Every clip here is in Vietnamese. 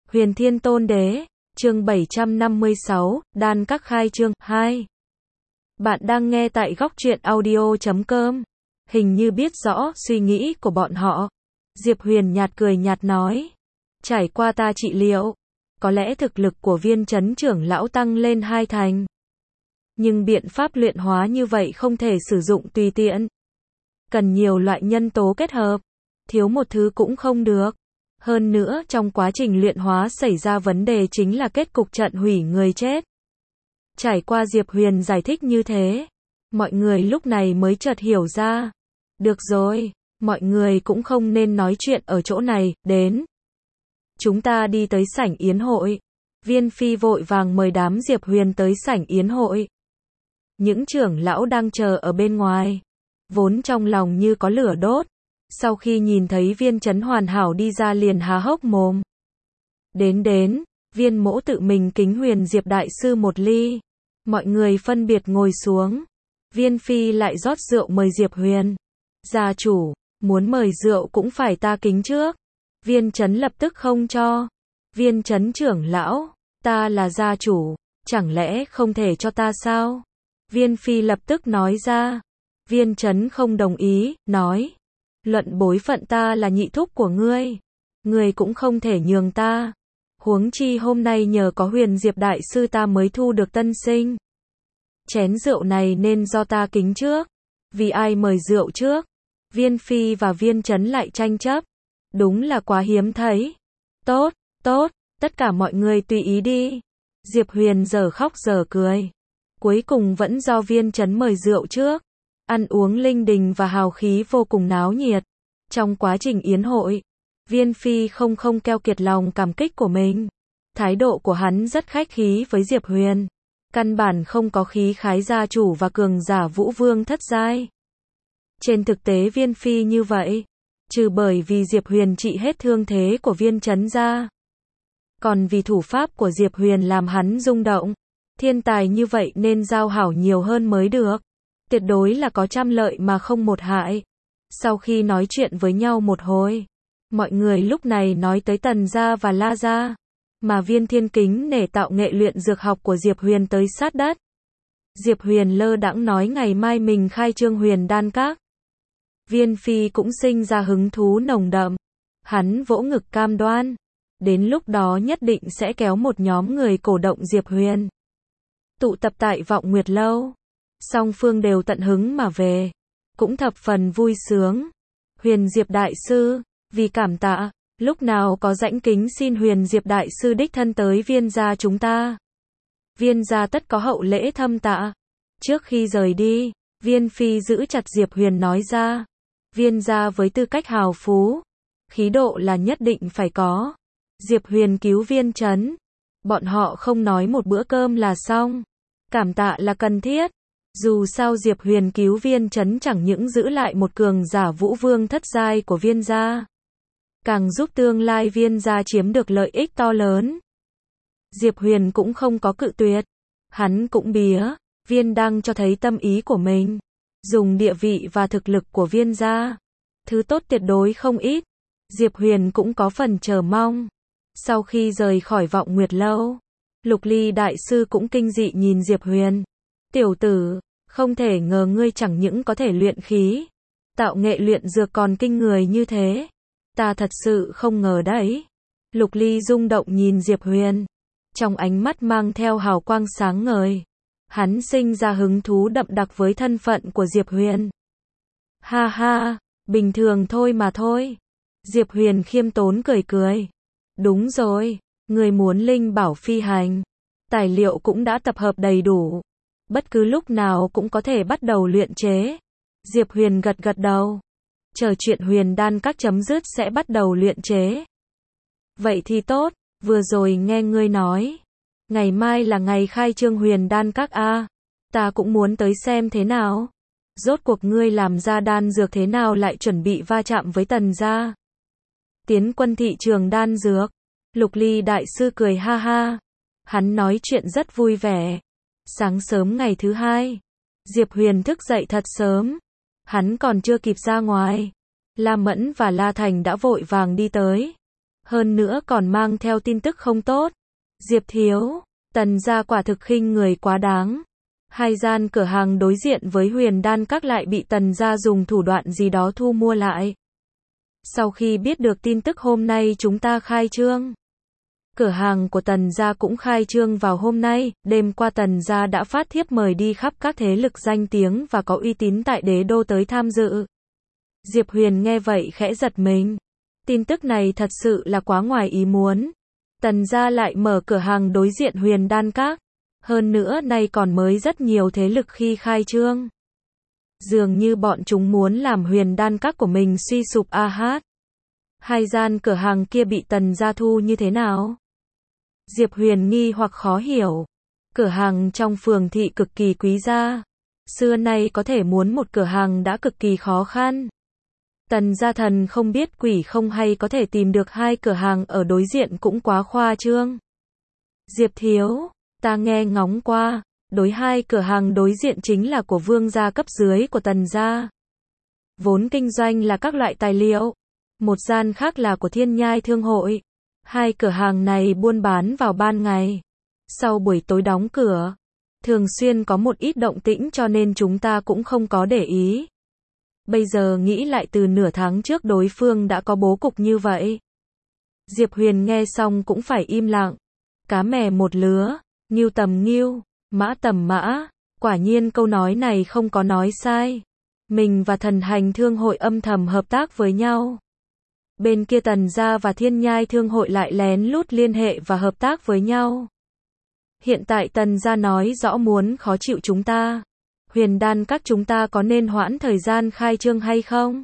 Huyền Thiên Tôn Đế, chương 756, Đan Các khai chương 2. Bạn đang nghe tại góc truyện audio.com. Hình như biết rõ suy nghĩ của bọn họ. Diệp Huyền nhạt cười nhạt nói. Trải qua ta trị liệu, có lẽ thực lực của Viên Chấn trưởng lão tăng lên 2 thành. Nhưng biện pháp luyện hóa như vậy không thể sử dụng tùy tiện. Cần nhiều loại nhân tố kết hợp. Thiếu một thứ cũng không được. Hơn nữa trong quá trình luyện hóa xảy ra vấn đề chính là kết cục trận hủy người chết. Trải qua Diệp Huyền giải thích như thế, mọi người lúc này mới chợt hiểu ra. Được rồi, mọi người cũng không nên nói chuyện ở chỗ này, đến. Chúng ta đi tới sảnh yến hội. Viên Phi vội vàng mời đám Diệp Huyền tới sảnh yến hội. Những trưởng lão đang chờ ở bên ngoài, vốn trong lòng như có lửa đốt. Sau khi nhìn thấy Viên Chấn hoàn hảo đi ra liền há hốc mồm. Đến, Viên Mỗ tự mình kính Huyền Diệp đại sư một ly. Mọi người phân biệt ngồi xuống. Viên Phi lại rót rượu mời Diệp Huyền. Gia chủ, muốn mời rượu cũng phải ta kính trước. Viên Chấn lập tức không cho. Viên Chấn trưởng lão, ta là gia chủ, chẳng lẽ không thể cho ta sao? Viên Phi lập tức nói ra. Viên Chấn không đồng ý, nói. Luận bối phận ta là nhị thúc của ngươi cũng không thể nhường ta. Huống chi hôm nay nhờ có Huyền Diệp đại sư ta mới thu được tân sinh. Chén rượu này nên do ta kính trước. Vì ai mời rượu trước? Viên Phi và Viên Chấn lại tranh chấp. Đúng là quá hiếm thấy. Tốt, tất cả mọi người tùy ý đi. Diệp Huyền giờ khóc giờ cười. Cuối cùng vẫn do Viên Chấn mời rượu trước. Ăn uống linh đình và hào khí vô cùng náo nhiệt. Trong quá trình yến hội, Viên Phi không keo kiệt lòng cảm kích của mình. Thái độ của hắn rất khách khí với Diệp Huyền. Căn bản không có khí khái gia chủ và cường giả vũ vương thất giai. Trên thực tế Viên Phi như vậy, trừ bởi vì Diệp Huyền trị hết thương thế của Viên Chấn ra. Còn vì thủ pháp của Diệp Huyền làm hắn rung động. Thiên tài như vậy nên giao hảo nhiều hơn mới được. Tuyệt đối là có trăm lợi mà không một hại. Sau khi nói chuyện với nhau một hồi, mọi người lúc này nói tới Tần gia và La gia, mà Viên Thiên kính nể tạo nghệ luyện dược học của Diệp Huyền tới sát đất. Diệp Huyền lơ đãng nói ngày mai mình khai trương Huyền Đan Các. Viên Phi cũng sinh ra hứng thú nồng đậm. Hắn vỗ ngực cam đoan, đến lúc đó nhất định sẽ kéo một nhóm người cổ động Diệp Huyền. Tụ tập tại Vọng Nguyệt Lâu. Song phương đều tận hứng mà về, cũng thập phần vui sướng. Huyền Diệp đại sư, vì cảm tạ, lúc nào có rãnh kính xin Huyền Diệp đại sư đích thân tới Viên gia chúng ta. Viên gia tất có hậu lễ thâm tạ. Trước khi rời đi, Viên Phi giữ chặt Diệp Huyền nói ra. Viên gia với tư cách hào phú, khí độ là nhất định phải có. Diệp Huyền cứu Viên Chấn, bọn họ không nói một bữa cơm là xong. Cảm tạ là cần thiết. Dù sao Diệp Huyền cứu Viên Chấn chẳng những giữ lại một cường giả vũ vương thất giai của Viên gia, càng giúp tương lai Viên gia chiếm được lợi ích to lớn. Diệp Huyền cũng không có cự tuyệt. Hắn cũng bía, Viên đang cho thấy tâm ý của mình. Dùng địa vị và thực lực của Viên gia, thứ tốt tuyệt đối không ít. Diệp Huyền cũng có phần chờ mong. Sau khi rời khỏi Vọng Nguyệt Lâu, Lục Ly đại sư cũng kinh dị nhìn Diệp Huyền. Tiểu tử, không thể ngờ ngươi chẳng những có thể luyện khí, tạo nghệ luyện dược còn kinh người như thế. Ta thật sự không ngờ đấy. Lục Ly rung động nhìn Diệp Huyền, trong ánh mắt mang theo hào quang sáng ngời. Hắn sinh ra hứng thú đậm đặc với thân phận của Diệp Huyền. Ha ha, bình thường thôi mà thôi. Diệp Huyền khiêm tốn cười. Đúng rồi, người muốn linh bảo phi hành, tài liệu cũng đã tập hợp đầy đủ. Bất cứ lúc nào cũng có thể bắt đầu luyện chế. Diệp Huyền gật đầu. Chờ chuyện Huyền Đan Các chấm dứt sẽ bắt đầu luyện chế. Vậy thì tốt, vừa rồi nghe ngươi nói, ngày mai là ngày khai trương Huyền Đan Các a. Ta cũng muốn tới xem thế nào. Rốt cuộc ngươi làm ra đan dược thế nào lại chuẩn bị va chạm với Tần gia? Tiến quân thị trường đan dược. Lục Ly đại sư cười ha ha. Hắn nói chuyện rất vui vẻ. Sáng sớm ngày thứ hai, Diệp Huyền thức dậy thật sớm. Hắn còn chưa kịp ra ngoài, La Mẫn và La Thành đã vội vàng đi tới. hơn nữa còn mang theo tin tức không tốt. Diệp thiếu, Tần gia quả thực khinh người quá đáng. Hai gian cửa hàng đối diện với Huyền Đan Các lại bị Tần gia dùng thủ đoạn gì đó thu mua lại. Sau khi biết được tin tức hôm nay chúng ta khai trương, cửa hàng của Tần gia cũng khai trương vào hôm nay, đêm qua Tần gia đã phát thiếp mời đi khắp các thế lực danh tiếng và có uy tín tại đế đô tới tham dự. Diệp Huyền nghe vậy khẽ giật mình. Tin tức này thật sự là quá ngoài ý muốn. Tần gia lại mở cửa hàng đối diện Huyền Đan Các. Hơn nữa nay còn mới rất nhiều thế lực khi khai trương. Dường như bọn chúng muốn làm Huyền Đan Các của mình suy sụp a hát. Hai gian cửa hàng kia bị Tần gia thu như thế nào? Diệp Huyền nghi hoặc khó hiểu. Cửa hàng trong phường thị cực kỳ quý giá. Xưa nay có thể muốn một cửa hàng đã cực kỳ khó khăn. Tần gia thần không biết quỷ không hay có thể tìm được hai cửa hàng ở đối diện cũng quá khoa trương. Diệp thiếu, ta nghe ngóng qua, hai cửa hàng đối diện chính là của vương gia cấp dưới của Tần gia. Vốn kinh doanh là các loại tài liệu. Một gian khác là của Thiên Nhai Thương hội. Hai cửa hàng này buôn bán vào ban ngày. Sau buổi tối đóng cửa. Thường xuyên có một ít động tĩnh cho nên chúng ta cũng không có để ý. Bây giờ nghĩ lại từ nửa tháng trước đối phương đã có bố cục như vậy. Diệp Huyền nghe xong cũng phải im lặng. Cá mè một lứa, ngưu tầm ngưu, mã tầm mã. Quả nhiên câu nói này không có nói sai. Mình và Thần Hành Thương hội âm thầm hợp tác với nhau. Bên kia Tần gia và Thiên Nhai Thương hội lại lén lút liên hệ và hợp tác với nhau. Hiện tại Tần gia nói rõ muốn khó chịu chúng ta. Huyền Đan Các chúng ta có nên hoãn thời gian khai trương hay không?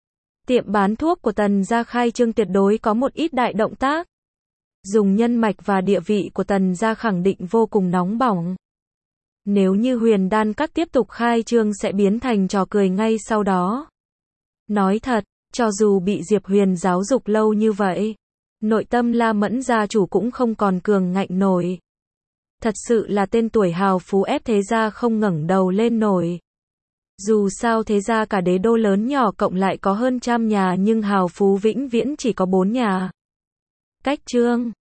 Tiệm bán thuốc của Tần gia khai trương tuyệt đối có một ít đại động tác. Dùng nhân mạch và địa vị của Tần gia khẳng định vô cùng nóng bỏng. Nếu như Huyền Đan Các tiếp tục khai trương sẽ biến thành trò cười ngay sau đó. Nói thật, cho dù bị Diệp Huyền giáo dục lâu như vậy, nội tâm La Mẫn gia chủ cũng không còn cường ngạnh nổi. Thật sự là tên tuổi hào phú ép thế gia không ngẩng đầu lên nổi. Dù sao thế gia cả đế đô lớn nhỏ cộng lại có hơn 100 nhà nhưng hào phú vĩnh viễn chỉ có 4 nhà. Cách chương